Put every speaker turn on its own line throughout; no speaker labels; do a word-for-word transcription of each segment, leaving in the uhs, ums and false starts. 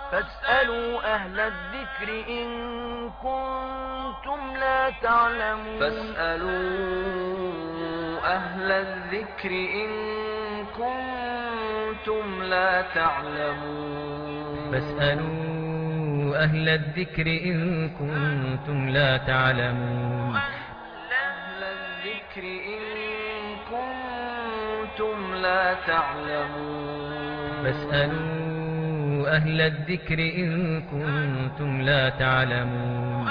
فاسألوا أهل الذكر إن كنتم لا تعلمون
فاسألوا أهل الذكر إن كنتم لا تعلمون
فاسألوا أهل الذكر إن كنتم لا تعلمون
أهل الذكر إن كنتم لا تعلمون
فاسألوا أهل الذكر إن كنتم لا تعلمون.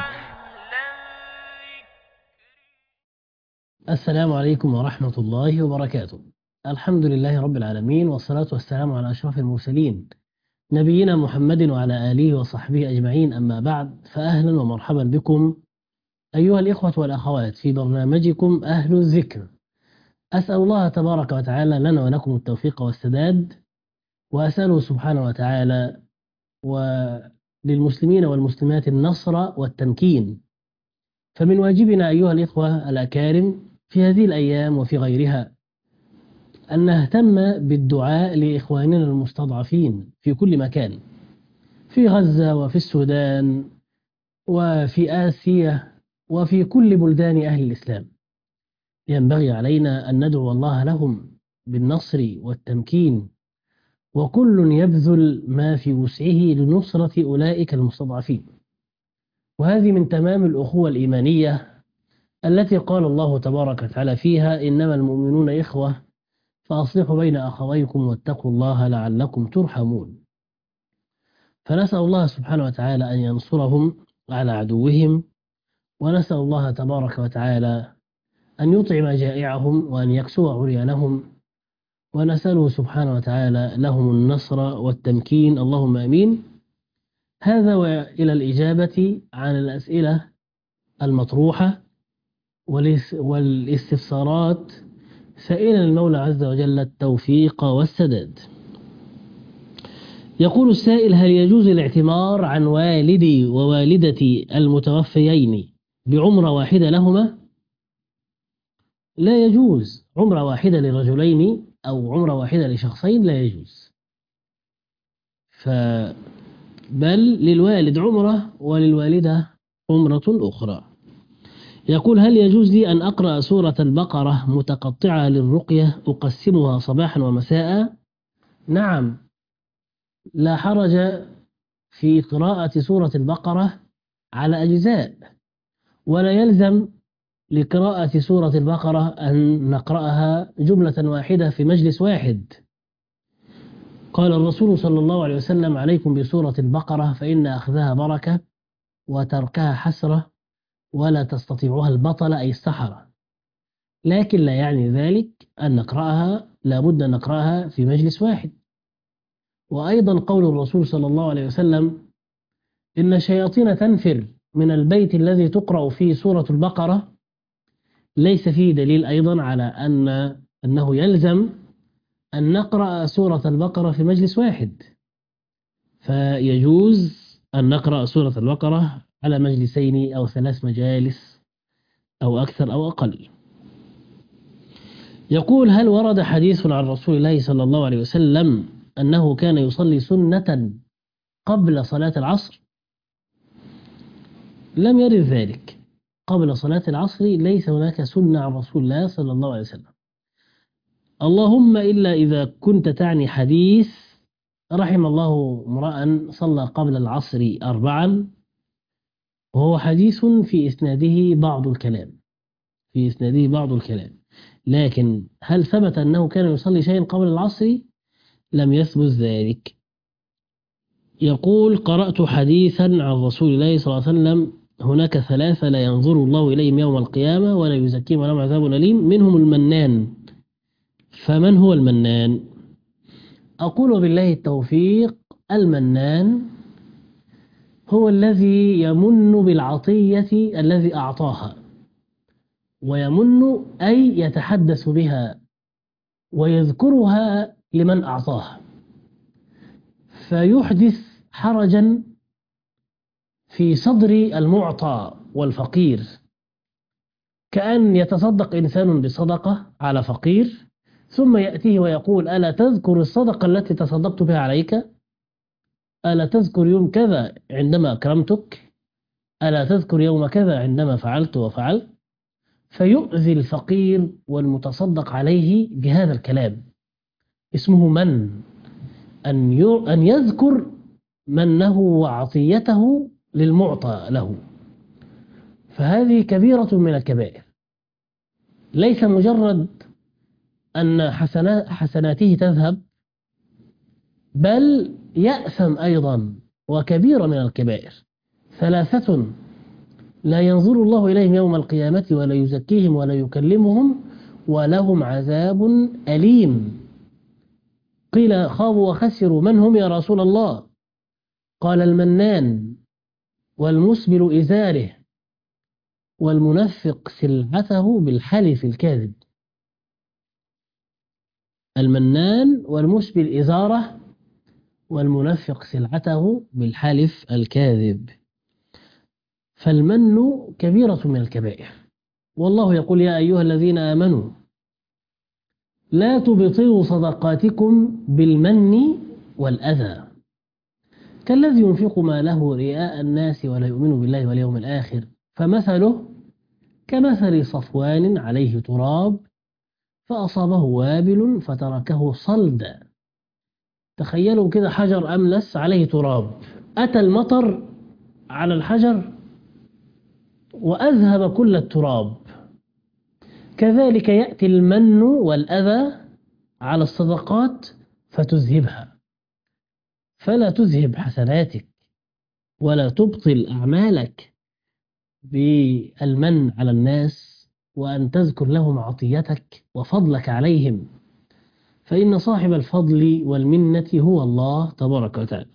السلام عليكم ورحمة الله وبركاته. الحمد لله رب العالمين، والصلاة والسلام على أشرف المرسلين نبينا محمد وعلى آله وصحبه أجمعين، أما بعد، فأهلا ومرحبا بكم أيها الإخوة والأخوات في برنامجكم أهل الذكر. أسأل الله تبارك وتعالى لنا ولكم التوفيق والسداد، وأسأله سبحانه وتعالى وللمسلمين والمسلمات النصر والتمكين. فمن واجبنا أيها الإخوة الأكارم في هذه الأيام وفي غيرها أن نهتم بالدعاء لإخواننا المستضعفين في كل مكان، في غزة وفي السودان وفي آسيا وفي كل بلدان أهل الإسلام. ينبغي علينا أن ندعو الله لهم بالنصر والتمكين، وكل يبذل ما في وسعه لنصرة أولئك المستضعفين. وهذه من تمام الأخوة الإيمانية التي قال الله تبارك وتعالى فيها: إنما المؤمنون إخوة فأصلحوا بين أخويكم واتقوا الله لعلكم ترحمون. فنسأل الله سبحانه وتعالى أن ينصرهم على عدوهم، ونسأل الله تبارك وتعالى أن يطعم جائعهم وأن يكسو عريانهم، ونسأله سبحانه وتعالى لهم النصر والتمكين، اللهم آمين. هذا وإلى الإجابة عن الأسئلة المطروحة والاستفسارات، سائلا المولى عز وجل التوفيق والسداد. يقول السائل: هل يجوز الاعتمار عن والدي ووالدتي المتوفيين بعمرة واحدة لهما؟ لا يجوز عمرة واحدة لرجلين أو عمرة واحدة لشخصين، لا يجوز. بل للوالد عمرة وللوالدة عمرة أخرى. يقول: هل يجوز لي أن أقرأ سورة البقرة متقطعة للرقية أقسمها صباحا ومساء؟ نعم، لا حرج في قراءة سورة البقرة على أجزاء، ولا يلزم لقراءة سورة البقرة أن نقرأها جملة واحدة في مجلس واحد. قال الرسول صلى الله عليه وسلم: عليكم بسورة البقرة فإن أخذها بركة وتركها حسرة، ولا تستطيعها البطل أي السحرة. لكن لا يعني ذلك أن نقرأها لابد أن نقرأها في مجلس واحد. وأيضا قول الرسول صلى الله عليه وسلم: إن الشياطين تنفر من البيت الذي تقرأ فيه سورة البقرة، ليس فيه دليل أيضا على أن أنه يلزم أن نقرأ سورة البقرة في مجلس واحد، فيجوز أن نقرأ سورة البقرة على مجلسين أو ثلاث مجالس أو أكثر أو أقل. يقول: هل ورد حديث عن رسول الله صلى الله عليه وسلم أنه كان يصلي سنة قبل صلاة العصر؟ لم يرد ذلك. قبل صلاة العصر ليس هناك سنة عن رسول الله صلى الله عليه وسلم، اللهم إلا إذا كنت تعني حديث رحم الله امرأ صلى قبل العصر أربعا، وهو حديث في إسناده بعض الكلام في إسناده بعض الكلام لكن هل ثبت أنه كان يصلي شيئا قبل العصر؟ لم يثبت ذلك. يقول: قرأت حديثا عن رسول الله صلى الله عليه وسلم: هناك ثلاثة لا ينظر الله إليهم يوم القيامة ولا يزكيهم ولهم عذاب أليم، منهم المنان. فمن هو المنان؟ أقول بالله التوفيق: المنان هو الذي يمن بالعطية الذي أعطاها، ويمن أي يتحدث بها ويذكرها لمن أعطاها، فيحدث حرجا في صدر المعطى والفقير، كأن يتصدق إنسان بصدقة على فقير ثم يأتيه ويقول: ألا تذكر الصدقة التي تصدقت بها عليك؟ ألا تذكر يوم كذا عندما أكرمتك؟ ألا تذكر يوم كذا عندما فعلت وفعلت؟ فيؤذي الفقير والمتصدق عليه بهذا الكلام. اسمه من أن أن يذكر منه وعطيته للمعطى له. فهذه كبيرة من الكبائر، ليس مجرد أن حسناته تذهب، بل يأثم أيضا، وكبيرة من الكبائر. ثلاثة لا ينظر الله إليهم يوم القيامة ولا يزكيهم ولا يكلمهم ولهم عذاب أليم. قيل خابوا وخسروا، من هم يا رسول الله؟ قال المنان والمسبل إزاره والمنفق سلعته بالحلف الكاذب. المنان والمسبل إزاره والمنفق سلعته بالحلف الكاذب. فالمن كبيرة من الكبائر، والله يقول يا أيها الذين آمنوا لا تبطلوا صدقاتكم بالمن والأذى كالذي ينفق ماله رئاء الناس ولا يؤمن بالله واليوم الآخر فمثله كمثل صفوان عليه تراب فأصابه وابل فتركه صلدا. تخيلوا كده حجر أملس عليه تراب، أتى المطر على الحجر وأذهب كل التراب. كذلك يأتي المن والأذى على الصدقات فتذهبها. فلا تذهب حسناتك ولا تبطل أعمالك بالمن على الناس وأن تذكر لهم عطيتك وفضلك عليهم، فإن صاحب الفضل والمنة هو الله تبارك وتعالى.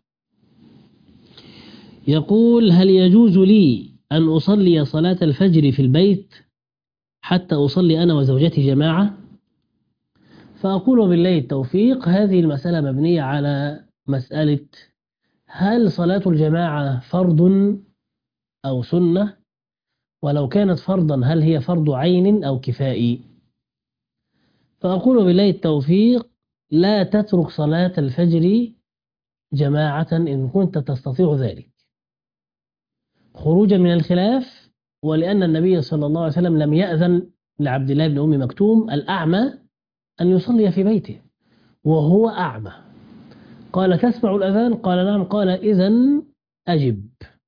يقول هل يجوز لي أن أصلي صلاة الفجر في البيت حتى أصلي أنا وزوجتي جماعة؟ فأقول بالله التوفيق، هذه المسألة مبنية على مسألة هل صلاة الجماعة فرض أو سنة؟ ولو كانت فرضا هل هي فرض عين أو كفائي؟ فأقول بالله التوفيق لا تترك صلاة الفجر جماعة إن كنت تستطيع ذلك، خروجا من الخلاف، ولأن النبي صلى الله عليه وسلم لم يأذن لعبد الله بن أم مكتوم الأعمى أن يصلي في بيته وهو أعمى. قال تسمع الأذان؟ قال نعم. قال إذن أجب.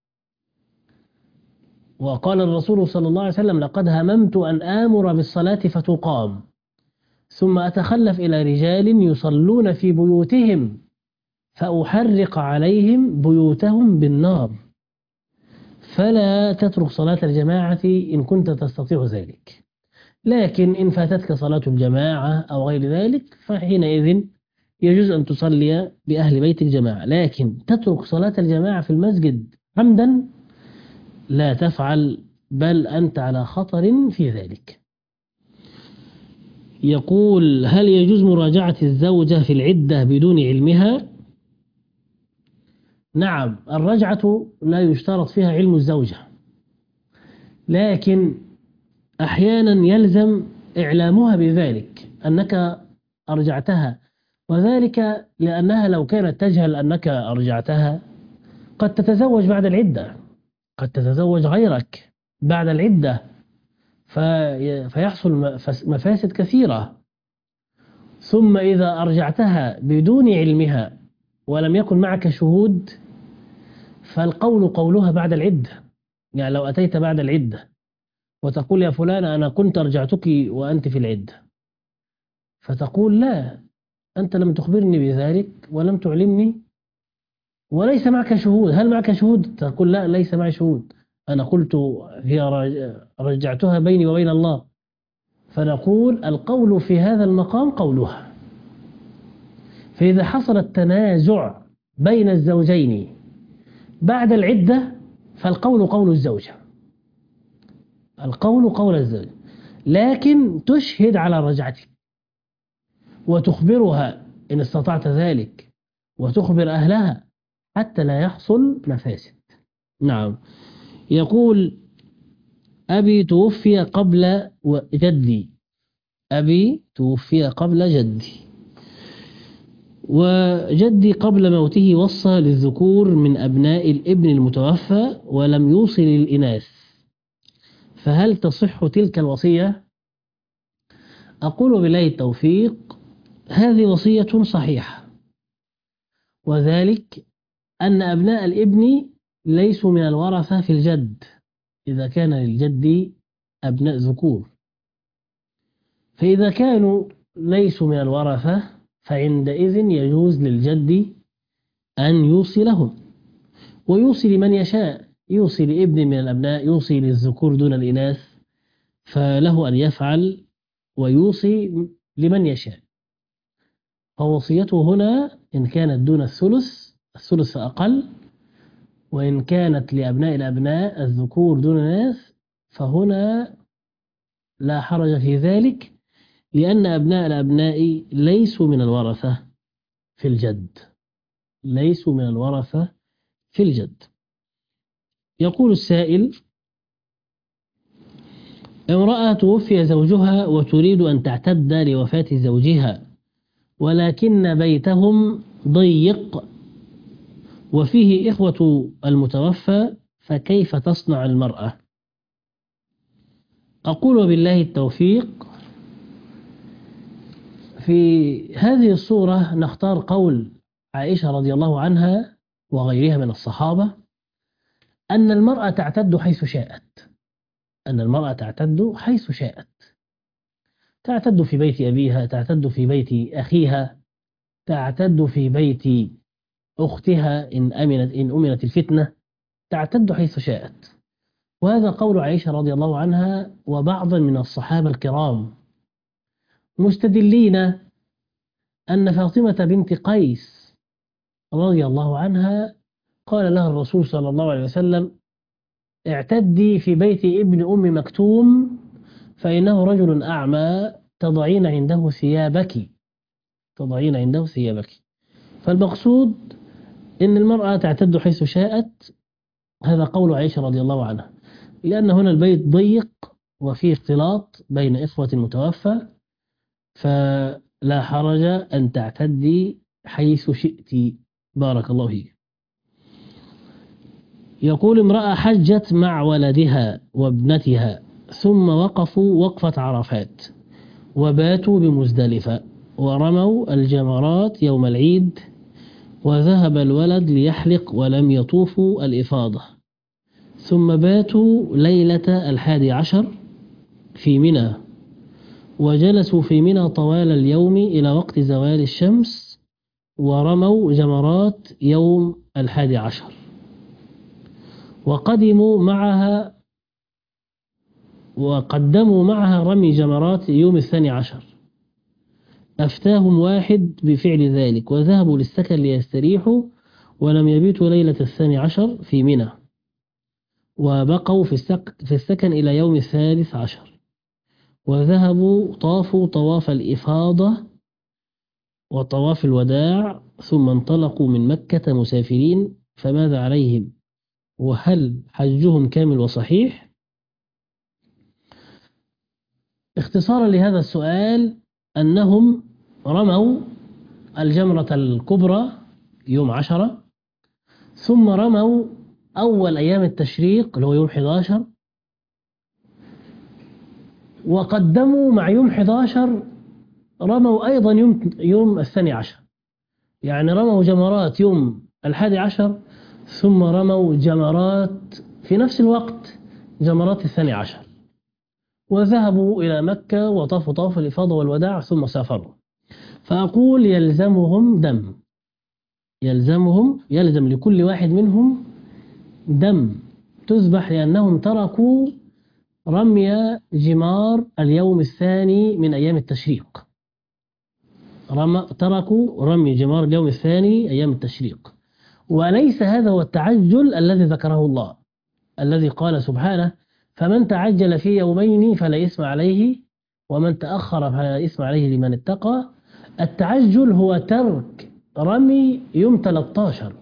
وقال الرسول صلى الله عليه وسلم لقد هممت أن آمر بالصلاة فتقام ثم أتخلف إلى رجال يصلون في بيوتهم فأحرق عليهم بيوتهم بالنار. فلا تترك صلاة الجماعة إن كنت تستطيع ذلك، لكن إن فاتتك صلاة الجماعة أو غير ذلك فحينئذ يجوز أن تصلي بأهل بيتك جماعة. لكن تترك صلاة الجماعة في المسجد عمدا لا تفعل، بل أنت على خطر في ذلك. يقول هل يجوز مراجعة الزوجة في العدة بدون علمها؟ نعم، الرجعة لا يشترط فيها علم الزوجة، لكن أحيانا يلزم إعلامها بذلك أنك أرجعتها، وذلك لأنها لو كانت تجهل أنك أرجعتها قد تتزوج بعد العدة، قد تتزوج غيرك بعد العدة في فيحصل مفاسد كثيرة. ثم إذا أرجعتها بدون علمها ولم يكن معك شهود فالقول قولها بعد العدة. يعني لو أتيت بعد العدة وتقول يا فلان أنا كنت أرجعتك وأنت في العدة، فتقول لا أنت لم تخبرني بذلك ولم تعلمني وليس معك شهود. هل معك شهود؟ تقول لا ليس معي شهود، أنا قلت هي رجعتها بيني وبين الله. فنقول القول في هذا المقام قولها. فإذا حصل التنازع بين الزوجين بعد العدة فالقول قول الزوجة، القول قول الزوجة، لكن تشهد على رجعتك وتخبرها إن استطعت ذلك وتخبر أهلها حتى لا يحصل مفاسد. نعم. يقول أبي توفي قبل جدي، أبي توفي قبل جدي وجدي قبل موته وصى للذكور من أبناء الابن المتوفى ولم يوصي للإناث، فهل تصح تلك الوصية؟ أقول بالله التوفيق، هذه وصية صحيحة، وذلك أن أبناء الابن ليسوا من الورثة في الجد إذا كان للجد أبناء ذكور، فإذا كانوا ليسوا من الورثة فعندئذ يجوز للجد أن يوصي لهم، ويوصي لمن يشاء، يوصي لابن من الأبناء، يوصي للذكور دون الإناث، فله أن يفعل ويوصي لمن يشاء. فوصيته هنا إن كانت دون الثلث، الثلث أقل، وإن كانت لأبناء الأبناء الذكور دون الإناث فهنا لا حرج في ذلك، لأن أبناء الأبناء ليسوا من الورثة في الجد، ليسوا من الورثة في الجد. يقول السائل: امرأة توفي زوجها وتريد أن تعتد لوفاة زوجها، ولكن بيتهم ضيق وفيه إخوة المتوفى، فكيف تصنع المرأة؟ أقول بالله التوفيق، في هذه الصورة نختار قول عائشة رضي الله عنها وغيرها من الصحابة أن المرأة تعتد حيث شاءت، أن المرأة تعتد حيث شاءت، تعتد في بيت أبيها، تعتد في بيت أخيها، تعتد في بيت أختها إن أمنت إن أمنت الفتنة، تعتد حيث شاءت. وهذا قول عائشة رضي الله عنها وبعض من الصحابة الكرام، مستدلين أن فاطمة بنت قيس رضي الله عنها قال لها الرسول صلى الله عليه وسلم: اعتدي في بيت ابن أم مكتوم فإنه رجل أعمى تضعين عنده ثيابك، تضعين عنده ثيابك. فالمقصود إن المرأة تعتد حيث شاءت، هذا قول عائشة رضي الله عنها، لأن هنا البيت ضيق وفيه اختلاط بين إخوة المتوفى، فلا حرج أن تعتدي حيث شئت. بارك الله فيك. يقول: امرأة حجت مع ولدها وابنتها ثم وقفوا وقفة عرفات وباتوا بمزدلفة ورموا الجمرات يوم العيد، وذهب الولد ليحلق ولم يطوفوا الإفاضة، ثم باتوا ليلة الحادي عشر في منى، وجلسوا في منى طوال اليوم إلى وقت زوال الشمس، ورموا جمرات يوم الحادي عشر، وقدموا معها وقدموا معها رمي جمرات يوم الثاني عشر. أفتاهم واحد بفعل ذلك، وذهبوا للسكن ليستريحوا، ولم يبيتوا ليلة الثاني عشر في منى، وبقوا في السك في السكن إلى يوم الثالث عشر، وذهبوا طافوا طواف الإفاضة وطواف الوداع، ثم انطلقوا من مكة مسافرين، فماذا عليهم؟ وهل حجهم كامل وصحيح؟ اختصارا لهذا السؤال، أنهم رموا الجمرة الكبرى يوم عشرة، ثم رموا أول أيام التشريق اللي هو يوم أحد عشر، وقدموا مع يوم أحد عشر رموا أيضا يوم, يوم الثاني عشر، يعني رموا جمرات يوم الحادي عشر ثم رموا جمرات في نفس الوقت جمرات الثاني عشر، وذهبوا إلى مكة وطافوا طواف الإفاضة والوداع ثم سافروا. فأقول يلزمهم دم، يلزمهم يلزم لكل واحد منهم دم تذبح، لأنهم تركوا رمي جمار اليوم الثاني من أيام التشريق، رم... تركوا رمي جمار اليوم الثاني أيام التشريق. وليس هذا هو التعجل الذي ذكره الله، الذي قال سبحانه: فمن تعجل في يومين فلا إثم عليه ومن تأخر فلا إثم عليه لمن اتقى. التعجل هو ترك رمي يوم ثلاثة عشر،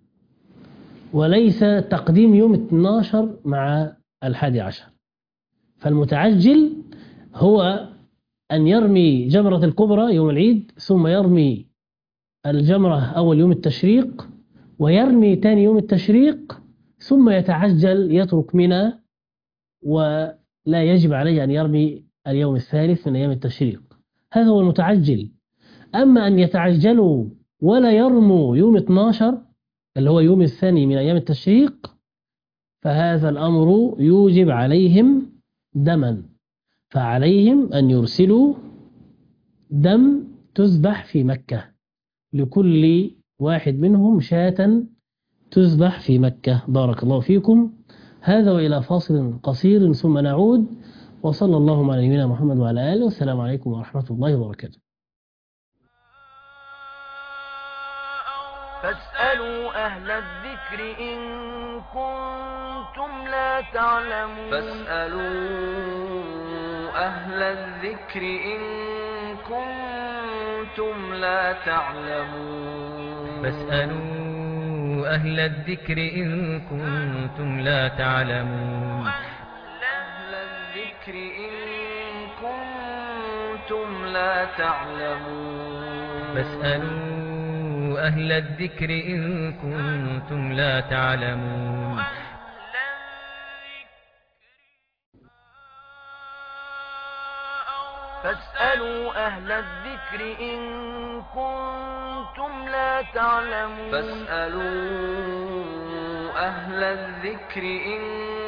وليس تقديم يوم اثني عشر مع الحادي عشر. فالمتعجل هو أن يرمي جمرة الكبرى يوم العيد، ثم يرمي الجمرة أول يوم التشريق ويرمي تاني يوم التشريق، ثم يتعجل يترك منى، ولا يجب عليه أن يرمي اليوم الثالث من أيام التشريق. هذا هو المتعجل. أما أن يتعجلوا ولا يرموا يوم اثنا عشر اللي هو يوم الثاني من أيام التشريق، فهذا الأمر يوجب عليهم دما، فعليهم أن يرسلوا دم تذبح في مكة، لكل واحد منهم شاة تذبح في مكة. بارك الله فيكم. هذا وإلى فاصل قصير ثم نعود، وصلى الله على نبينا محمد وعلى آله، والسلام عليكم ورحمة الله وبركاته.
فاسألوا أهل الذكر إن كنتم لا تعلمون
فاسألوا أهل الذكر إن كنتم لا تعلمون
فاسألوا أهل الذكر إن كنتم لا تعلمون
أهل الذكر إن كنتم لا تعلمون
فاسألوا أهل الذكر إن كنتم لا تعلمون
فاسألوا أهل الذكر إن كنتم لا تعلمون
فاسألوا أهل الذكر إن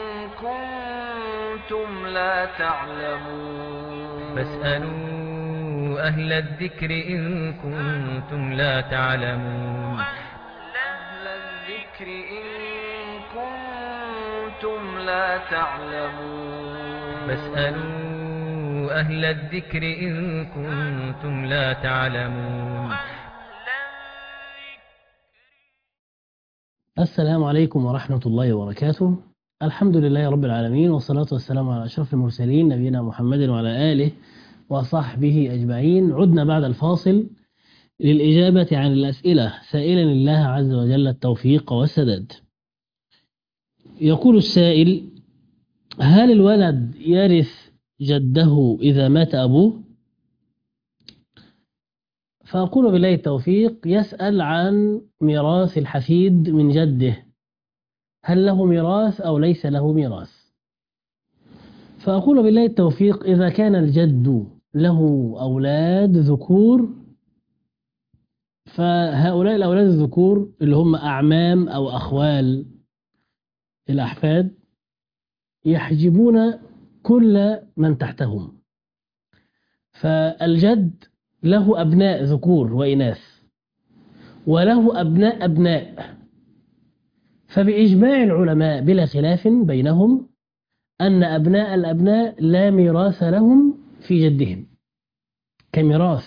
كنتم لا تعلمون
فاسألوا أهل الذكر إن كنتم لا تعلمون
أهل الذكر إن كنتم لا تعلمون
فاسألوا أهل الذكر إن كنتم لا تعلمون.
السلام عليكم ورحمة الله وبركاته. الحمد لله رب العالمين، والصلاة والسلام على أشرف المرسلين نبينا محمد وعلى آله وصحبه أجمعين. عدنا بعد الفاصل للإجابة عن الأسئلة، سائلا الله عز وجل التوفيق والسداد. يقول السائل: هل الولد يرث جده إذا مات أبوه؟ فأقول بالله التوفيق، يسأل عن ميراث الحفيد من جده، هل له ميراث أو ليس له ميراث؟ فأقول بالله التوفيق، إذا كان الجد له أولاد ذكور، فهؤلاء الأولاد الذكور اللي هم أعمام أو أخوال الأحفاد يحجبون كل من تحتهم. فالجد له أبناء ذكور وإناث، وله أبناء أبناء، فبإجماع العلماء بلا خلاف بينهم أن أبناء الأبناء لا ميراث لهم في جدهم كميراث،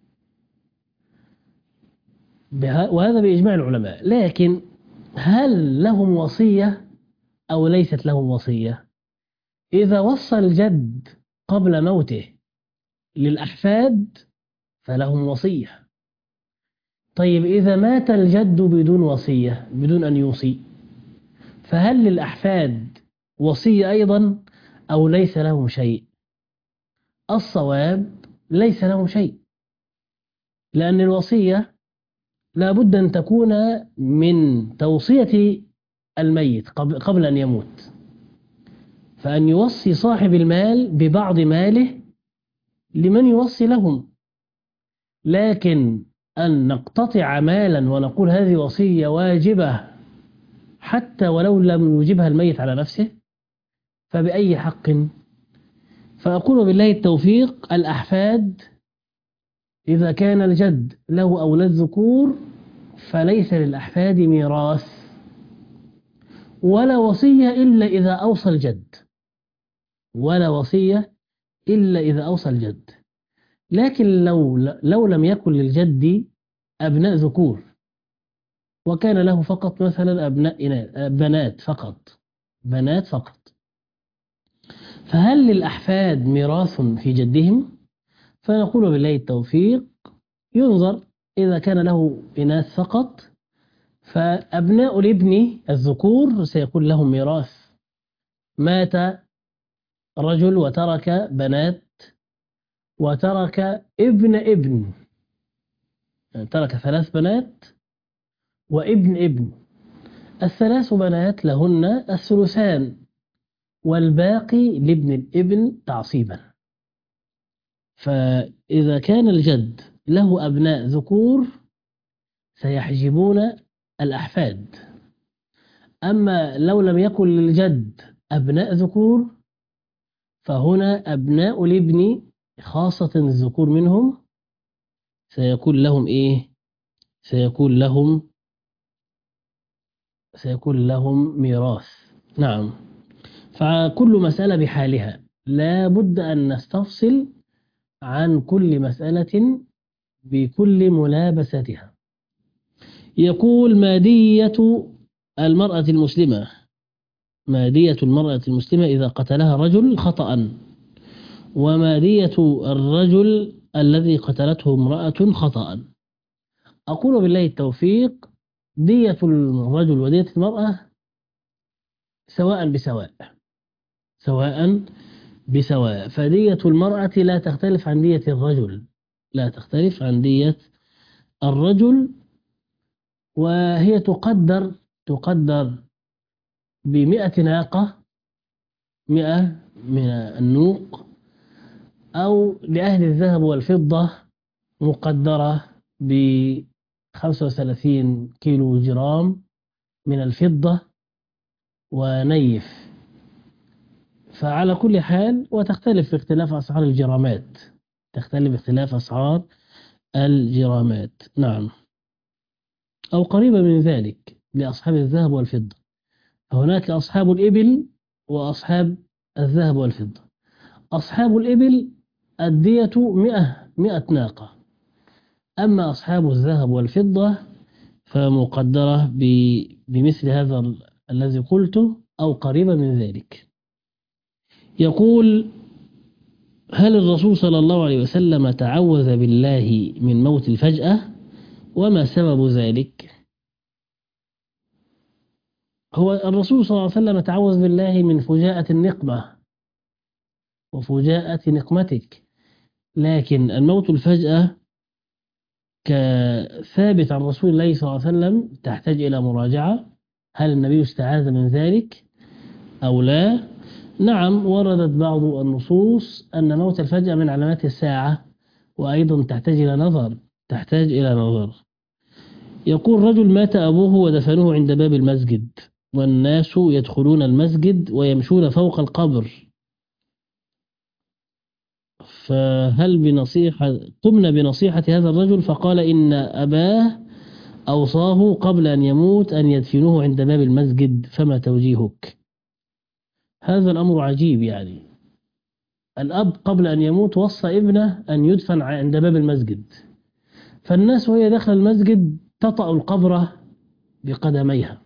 وهذا بإجماع العلماء. لكن هل لهم وصية أو ليست لهم وصية؟ إذا وصى الجد قبل موته للأحفاد فلهم وصية. طيب إذا مات الجد بدون وصية، بدون أن يوصي، فهل للأحفاد وصية أيضا أو ليس لهم شيء؟ الصواب ليس لهم شيء، لأن الوصية لا بد أن تكون من توصية الميت قبل أن يموت، فأن يوصي صاحب المال ببعض ماله لمن يوصي لهم. لكن أن نقتطع مالا ونقول هذه وصية واجبة حتى ولو لم يوجبها الميت على نفسه، فبأي حق؟ فأقول بالله التوفيق، الأحفاد إذا كان الجد له أولاد ذكور فليس للأحفاد ميراث ولا وصية إلا إذا أوصى الجد، ولا وصية إلا إذا أوصى الجد. لكن لو لو لم يكن للجد أبناء ذكور وكان له فقط مثلا أبناء بنات فقط بنات فقط فهل للأحفاد ميراث في جدهم؟ فنقول بالله التوفيق، ينظر إذا كان له إناث فقط فأبناء الابن الذكور سيكون لهم ميراث. مات رجل وترك بنات وترك ابن ابن ترك ثلاث بنات وابن ابن. الثلاث بنات لهن الثلثان والباقي لابن الابن تعصيبا. فإذا كان الجد له أبناء ذكور سيحجبون الأحفاد. أما لو لم يكن للجد أبناء ذكور فهنا أبناء الابن خاصة الذكور منهم سيكون لهم إيه؟ سيكون لهم سيكون لهم ميراث. نعم. فكل مسألة بحالها، لا بد أن نستفصل عن كل مسألة بكل ملابستها. يقول مادية المرأة المسلمة مادية المرأة المسلمة إذا قتلها رجل خطأ، ومادية الرجل الذي قتلته امرأة خطأ. أقول بالله التوفيق، دية الرجل ودية المرأة سواء بسواء سواء بسواء فدية المرأة لا تختلف عن دية الرجل لا تختلف عن دية الرجل وهي تقدر تقدر بمئة ناقة، مئة من النوق، أو لأهل الذهب والفضة مقدرة بخمسة وثلاثين كيلو جرام من الفضة ونيف. فعلى كل حال، وتختلف باختلاف أسعار الجرامات تختلف باختلاف أسعار الجرامات. نعم، أو قريبة من ذلك لأصحاب الذهب والفضة. هناك أصحاب الإبل وأصحاب الذهب والفضة. أصحاب الإبل الدية مئة مئة ناقة، أما أصحاب الذهب والفضة فمقدرة بمثل هذا الذي قلته أو قريبة من ذلك. يقول: هل الرسول صلى الله عليه وسلم تعوذ بالله من موت الفجأة؟ وما سبب ذلك؟ هو الرسول صلى الله عليه وسلم تعوذ بالله من فجاءة النقمة وفجاءة نقمتك، لكن الموت الفجأة كثابت عن رسول الله صلى الله عليه وسلم تحتاج إلى مراجعة. هل النبي استعاذ من ذلك أو لا؟ نعم، وردت بعض النصوص أن موت الفجأة من علامات الساعة، وأيضا تحتاج إلى نظر تحتاج إلى نظر. يقول: رجل مات أبوه ودفنوه عند باب المسجد، والناس يدخلون المسجد ويمشون فوق القبر، فهل بنصيحة قمنا بنصيحة هذا الرجل فقال إن أباه أوصاه قبل أن يموت أن يدفنوه عند باب المسجد، فما توجيهك؟ هذا الأمر عجيب. يعني الأب قبل أن يموت وصى ابنه أن يدفن عند باب المسجد، فالناس وهي داخل المسجد تطأ القبر بقدميها.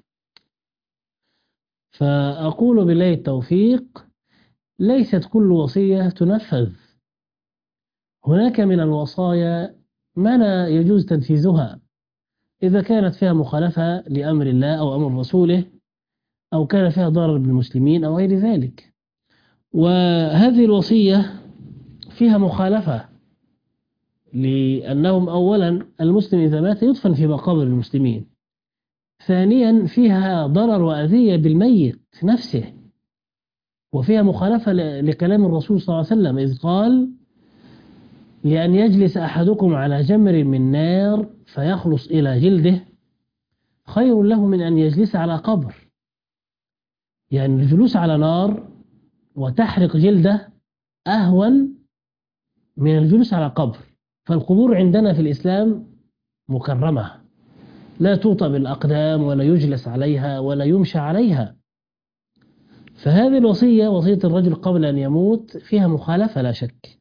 فأقول بالله التوفيق، ليست كل وصية تنفذ. هناك من الوصايا ما لا يجوز تنفيذها إذا كانت فيها مخالفة لأمر الله أو أمر رسوله، أو كان فيها ضرر بالمسلمين أو غير ذلك. وهذه الوصية فيها مخالفة، لأنهم أولا المسلم إذا مات يدفن في مقابر المسلمين، ثانيا فيها ضرر وأذية بالميت نفسه، وفيها مخالفة لكلام الرسول صلى الله عليه وسلم إذ قال: لأن يجلس أحدكم على جمر من نار فيخلص إلى جلده خير له من أن يجلس على قبر. يعني الجلوس على نار وتحرق جلده أهون من الجلوس على قبر. فالقبور عندنا في الإسلام مكرمة، لا توطأ بالأقدام ولا يجلس عليها ولا يمشى عليها. فهذه الوصية، وصية الرجل قبل أن يموت، فيها مخالفة لا شك،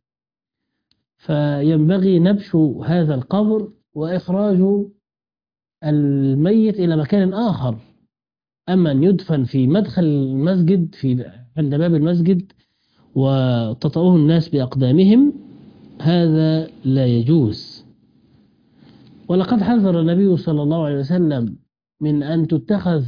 فينبغي نبش هذا القبر وإخراج الميت إلى مكان آخر. أما أن يدفن في مدخل المسجد في عند باب المسجد وتطأه الناس بأقدامهم، هذا لا يجوز. ولقد حذر النبي صلى الله عليه وسلم من أن تتخذ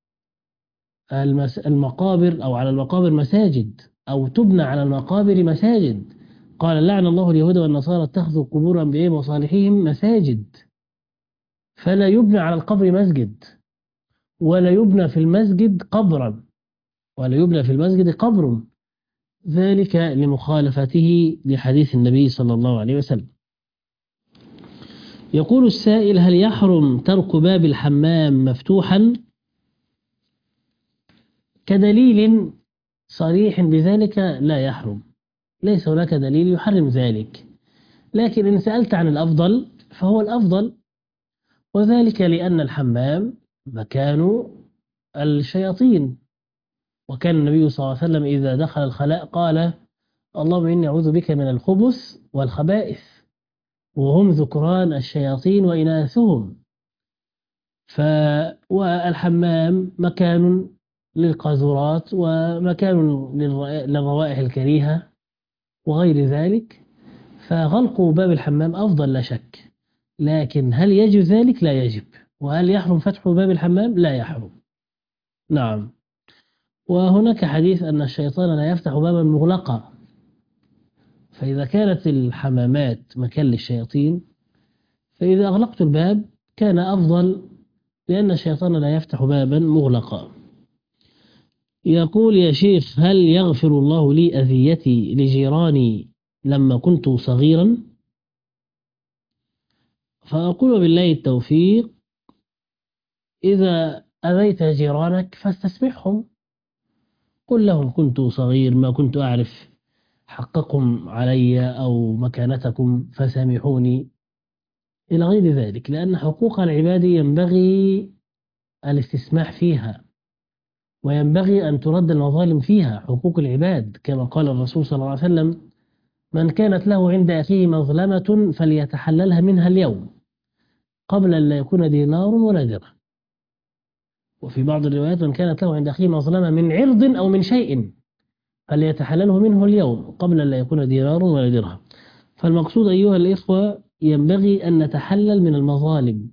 المقابر أو على المقابر مساجد، أو تبنى على المقابر مساجد. قال: لعن الله اليهود والنصارى اتخذوا قبور أنبيائهم وصالحيهم مساجد. فلا يبنى على القبر مسجد، ولا يبنى في المسجد قبرا، ولا يبنى في المسجد قبر، ذلك لمخالفته لحديث النبي صلى الله عليه وسلم. يقول السائل: هل يحرم ترك باب الحمام مفتوحا؟ كدليل صريح بذلك لا يحرم، ليس هناك دليل يحرم ذلك، لكن إن سألت عن الأفضل فهو الأفضل، وذلك لأن الحمام مكان الشياطين، وكان النبي صلى الله عليه وسلم إذا دخل الخلاء قال: اللهم إني أعوذ بك من الخبث والخبائث، وهم ذكران الشياطين وإناثهم. ف والحمام مكان للقاذورات ومكان للروائح الكريهة وغير ذلك، فغلق باب الحمام أفضل لا شك، لكن هل يجب ذلك؟ لا يجب. وهل يحرم فتح باب الحمام؟ لا يحرم. نعم. وهناك حديث أن الشيطان لا يفتح بابا مغلقا، فإذا كانت الحمامات مكان للشياطين فإذا أغلقت الباب كان أفضل، لأن الشيطان لا يفتح بابا مغلقا. يقول: يا شيخ، هل يغفر الله لي أذيتي لجيراني لما كنت صغيرا؟ فأقول بالله التوفيق: إذا أذيت جيرانك فاستسمحهم، قل لهم كنت صغير ما كنت أعرف حقكم علي أو مكانتكم فسامحوني، إلى غير ذلك، لأن حقوق العباد ينبغي الاستسماح فيها، وينبغي أن ترد المظالم فيها، حقوق العباد، كما قال الرسول صلى الله عليه وسلم: من كانت له عند أخيه مظلمة فليتحللها منها اليوم قبل أن لا يكون دينار ولا درهم. وفي بعض الروايات: من كانت له عند أخيه مظلمة من عرض أو من شيء فليتحلله منه اليوم قبل أن لا يكون دينار ولا درهم. فالمقصود أيها الإخوة ينبغي أن نتحلل من المظالم.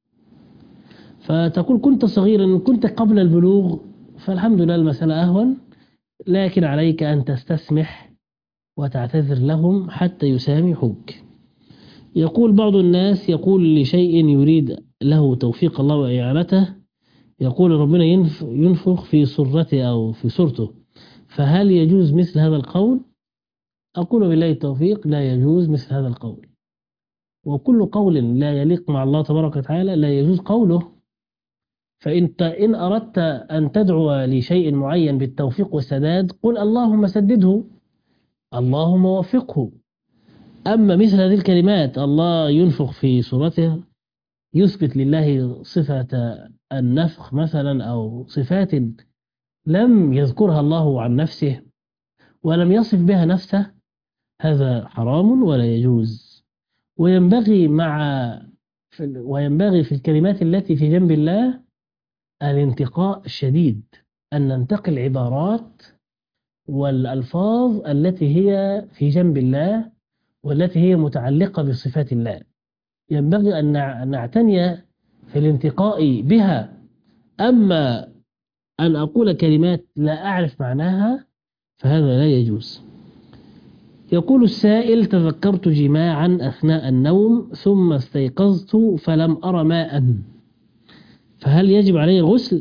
فتقول كنت صغيرا، كنت قبل البلوغ، فالحمد لله المسألة أهون، لكن عليك أن تستسمح وتعتذر لهم حتى يسامحوك. يقول بعض الناس: يقول لشيء يريد له توفيق الله وإعانته، يقول ربنا ينفخ في صرته أو في صورته، فهل يجوز مثل هذا القول؟ أقول بالله التوفيق: لا يجوز مثل هذا القول، وكل قول لا يليق مع الله تبارك وتعالى لا يجوز قوله. فإنت إن أردت أن تدعو لشيء معين بالتوفيق والسداد قل اللهم سدده، اللهم وفقه. أما مثل هذه الكلمات: الله ينفخ في صورته، يثبت لله صفة النفخ مثلا أو صفات لم يذكرها الله عن نفسه ولم يصف بها نفسه، هذا حرام ولا يجوز. وينبغي مع وينبغي في الكلمات التي في جنب الله الانتقاء الشديد، أن ننتقي العبارات والألفاظ التي هي في جنب الله والتي هي متعلقة بصفات الله، ينبغي أن نعتني في الانتقاء بها. أما أن أقول كلمات لا أعرف معناها فهذا لا يجوز. يقول السائل: تذكرت جماعا أثناء النوم ثم استيقظت فلم أرى ماء، فهل يجب علي الغسل؟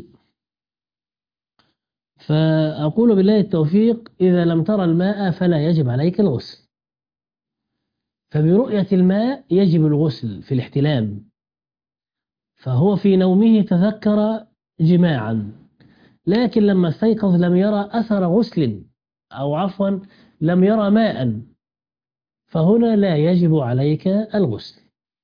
فأقول بالله التوفيق: إذا لم ترى الماء فلا يجب عليك الغسل، فبرؤية الماء يجب الغسل في الاحتلام. فهو في نومه تذكر جماعا، لكن لما استيقظ لم يرى أثر غسل، أو عفوا لم يرى ماء، فهنا لا يجب عليك الغسل.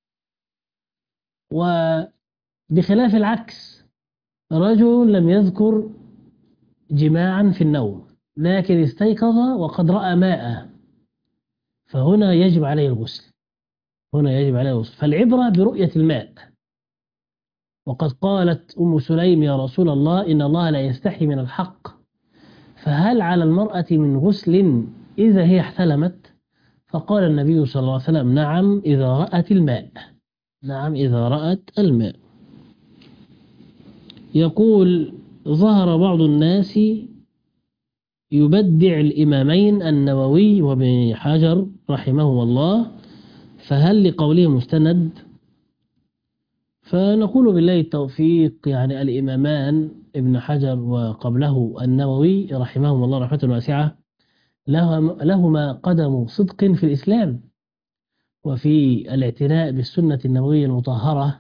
وبخلاف العكس، رجل لم يذكر جماعا في النوم لكن استيقظ وقد رأى ماء، فهنا يجب عليه الغسل، هنا يجب عليه الغسل. فالعبرة برؤية الماء. وقد قالت أم سليم: يا رسول الله، إن الله لا يستحي من الحق، فهل على المرأة من غسل إذا هي احتلمت؟ فقال النبي صلى الله عليه وسلم: نعم إذا رأت الماء، نعم إذا رأت الماء. يقول: ظهر بعض الناس يبدع الإمامين النووي وابن حجر رحمه الله، فهل لقوله مستند؟ فنقول بالله التوفيق. يعني الإمامان ابن حجر وقبله النووي رحمهم الله رحمة واسعة لهما قدم صدق في الإسلام وفي الاعتناء بالسنة النبوية المطهرة،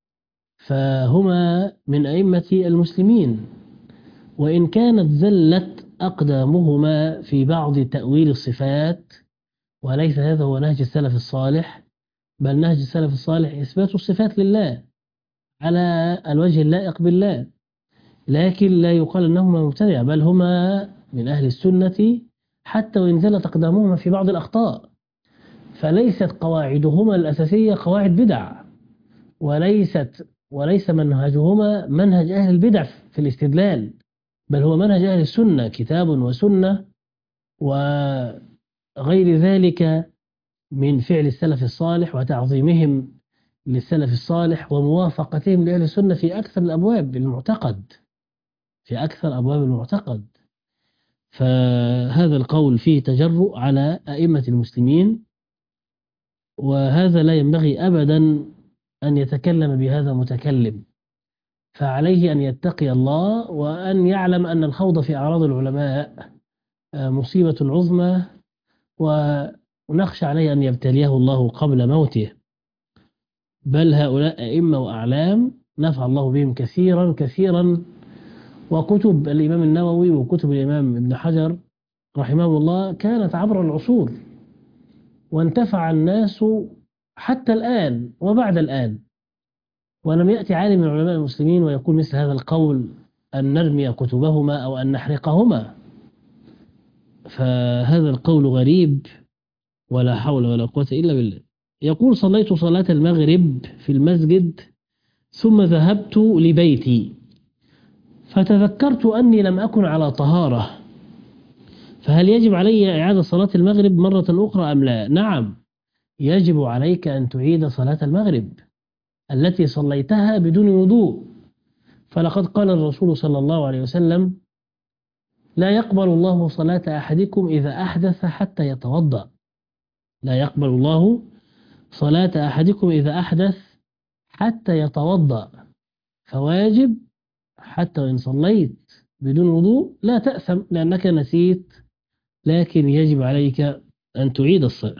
فهما من أئمة المسلمين، وإن كانت زلت أقدامهما في بعض تأويل الصفات، وليس هذا هو نهج السلف الصالح، بل نهج السلف الصالح إثبات الصفات لله على الوجه اللائق بالله، لكن لا يقال أنهما مبتدع، بل هما من أهل السنة حتى وإن زلت أقدامهما في بعض الأخطاء، فليست قواعدهما الأساسية قواعد بدع، وليست وليس منهجهما منهج أهل البدع في الاستدلال، بل هو منهج أهل السنة، كتاب وسنة وغير ذلك من فعل السلف الصالح وتعظيمهم للسلف الصالح وموافقتهم لأهل السنة في أكثر الأبواب المعتقد في أكثر أبواب المعتقد. فهذا القول فيه تجرؤ على أئمة المسلمين، وهذا لا ينبغي أبدا أن يتكلم بهذا متكلم، فعليه أن يتقي الله وأن يعلم أن الخوض في أعراض العلماء مصيبة عظمى، ونخشى عليه أن يبتليه الله قبل موته، بل هؤلاء أئمة وأعلام نفع الله بهم كثيرا كثيرا. وكتب الإمام النووي وكتب الإمام ابن حجر رحمه الله كانت عبر العصور، وانتفع الناس حتى الآن وبعد الآن، ولم يأتي عالم من علماء المسلمين ويقول مثل هذا القول أن نرمي كتبهما أو أن نحرقهما، فهذا القول غريب ولا حول ولا قوة إلا بالله. يقول: صليت صلاة المغرب في المسجد ثم ذهبت لبيتي فتذكرت أني لم أكن على طهارة، فهل يجب علي إعادة صلاة المغرب مرة أخرى أم لا؟ نعم، يجب عليك أن تعيد صلاة المغرب التي صليتها بدون وضوء، فلقد قال الرسول صلى الله عليه وسلم: لا يقبل الله صلاة أحدكم إذا أحدث حتى يتوضأ. لا يقبل الله صلاة أحدكم إذا أحدث حتى يتوضأ، فواجب حتى وإن صليت بدون وضوء لا تأثم لأنك نسيت، لكن يجب عليك أن تعيد الصلاة.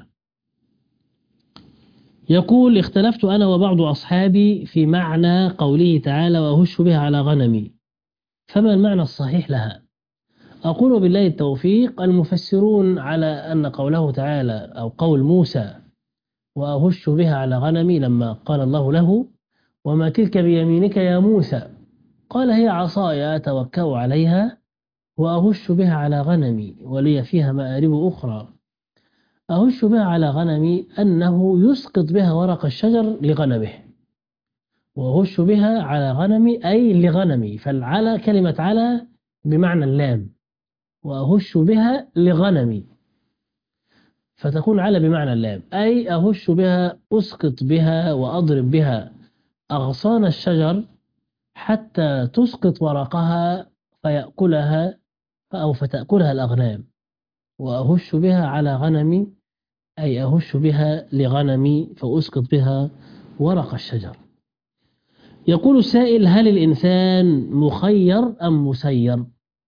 يقول: اختلفت أنا وبعض أصحابي في معنى قوله تعالى: وأهش بها على غنمي، فما المعنى الصحيح لها؟ أقول بالله التوفيق: المفسرون على أن قوله تعالى أو قول موسى وأهش بها على غنمي لما قال الله له: وما تلك بيمينك يا موسى، قال: هي عصاي أتوكأ عليها وأهش بها على غنمي ولي فيها مآرب أخرى. أهش بها على غنمي أنه يسقط بها ورق الشجر لغنمه، وأهش بها على غنمي أي لغنمي، فالعلى كلمة على بمعنى اللام، وأهش بها لغنمي فتكون على بمعنى اللام، أي أهش بها أسقط بها وأضرب بها أغصان الشجر حتى تسقط ورقها فيأكلها أو فتأكلها الأغنام. وأهش بها على غنمي أي أهش بها لغنمي فأسقط بها ورق الشجر. يقول السائل: هل الإنسان مخير أم مسير؟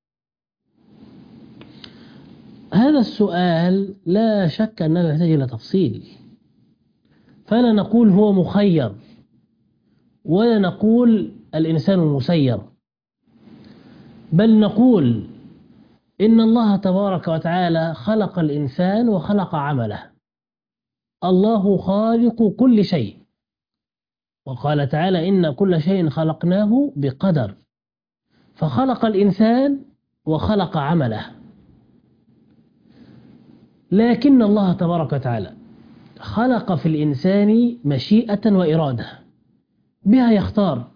هذا السؤال لا شك أنه يحتاج إلى تفصيل، فلا نقول هو مخير ولا نقول الإنسان مسير، بل نقول إن الله تبارك وتعالى خلق الإنسان وخلق عمله. الله خالق كل شيء، وقال تعالى: إن كل شيء خلقناه بقدر، فخلق الإنسان وخلق عمله. لكن الله تبارك وتعالى خلق في الإنسان مشيئة وإرادة بها يختار،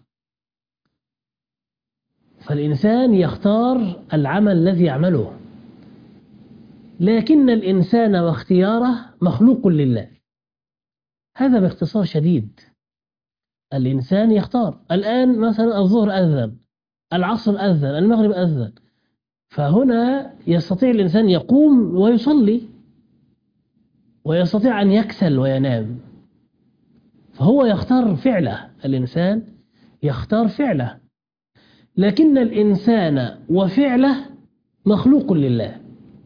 فالإنسان يختار العمل الذي يعمله، لكن الإنسان واختياره مخلوق لله. هذا باختصار شديد. الإنسان يختار. الآن مثلا الظهر أذن، العصر أذن، المغرب أذن، فهنا يستطيع الإنسان يقوم ويصلي، ويستطيع أن يكسل وينام، فهو يختار فعله، الإنسان يختار فعله، لكن الإنسان وفعله مخلوق لله.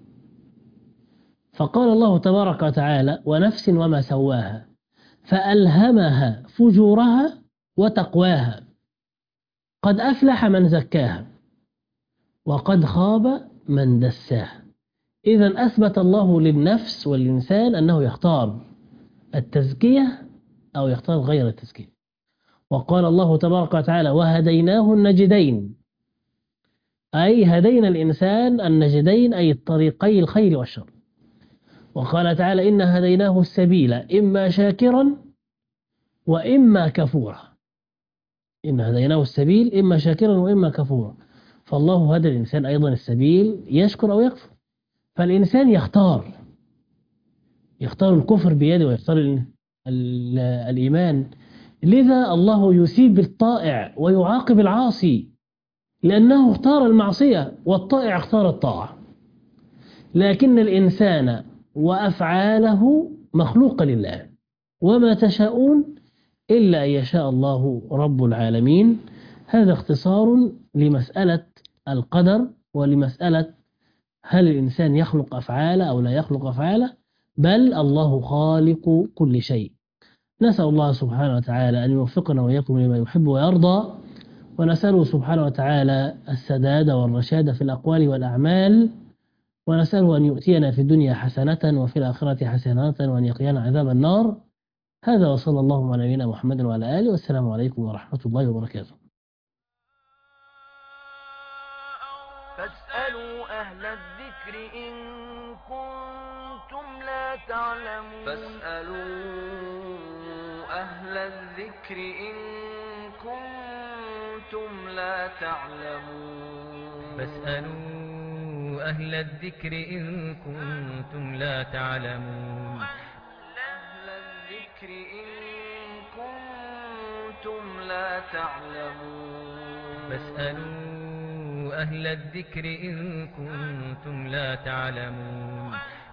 فقال الله تبارك وتعالى: ونفس وما سواها فألهمها فجورها وتقواها قد أفلح من زكاها وقد خاب من دساها. إذن أثبت الله للنفس والإنسان أنه يختار التزكية أو يختار غير التزكية. وقال الله تبارك وتعالى: وهديناه النجدين، أي هدينا الإنسان النجدين، أي الطريقي الخير والشر. وقال تعالى: إن هديناه السبيل إما شاكرا وإما كفورا. إن هديناه السبيل إما شاكرا وإما كفورا. فالله هدى الإنسان أيضا السبيل يشكر أو يكفر. فالإنسان يختار يختار الكفر بيده ويختار ال ال الإيمان. لذا الله يسيب بالطائع ويعاقب العاصي، لأنه اختار المعصية والطائع اختار الطاعة. لكن الإنسان وأفعاله مخلوقة لله، وما تشاءون إلا أن يشاء الله رب العالمين. هذا اختصار لمسألة القدر ولمسألة هل الإنسان يخلق أفعاله أو لا يخلق أفعاله، بل الله خالق كل شيء. نسأل الله سبحانه وتعالى أن يوفقنا وإياكم لما يحب ويرضى، ونسأله سبحانه وتعالى السداد والرشاد في الأقوال والأعمال، ونسأله أن يؤتينا في الدنيا حسنة وفي الآخرة حسنة وأن يقينا عذاب النار. هذا وصلى الله على نبينا محمد وعلى آله، والسلام عليكم ورحمة الله وبركاته.
فاسألوا أهل الذكر إن كنتم لا تعلمون
فاسألوا أهل الذكر إن كنتم لا تعلمون
فاسألوا أهل الذكر إن كنتم لا تعلمون
أهل الذكر إن كنتم لا تعلمون
فاسألوا أهل الذكر إن كنتم لا تعلمون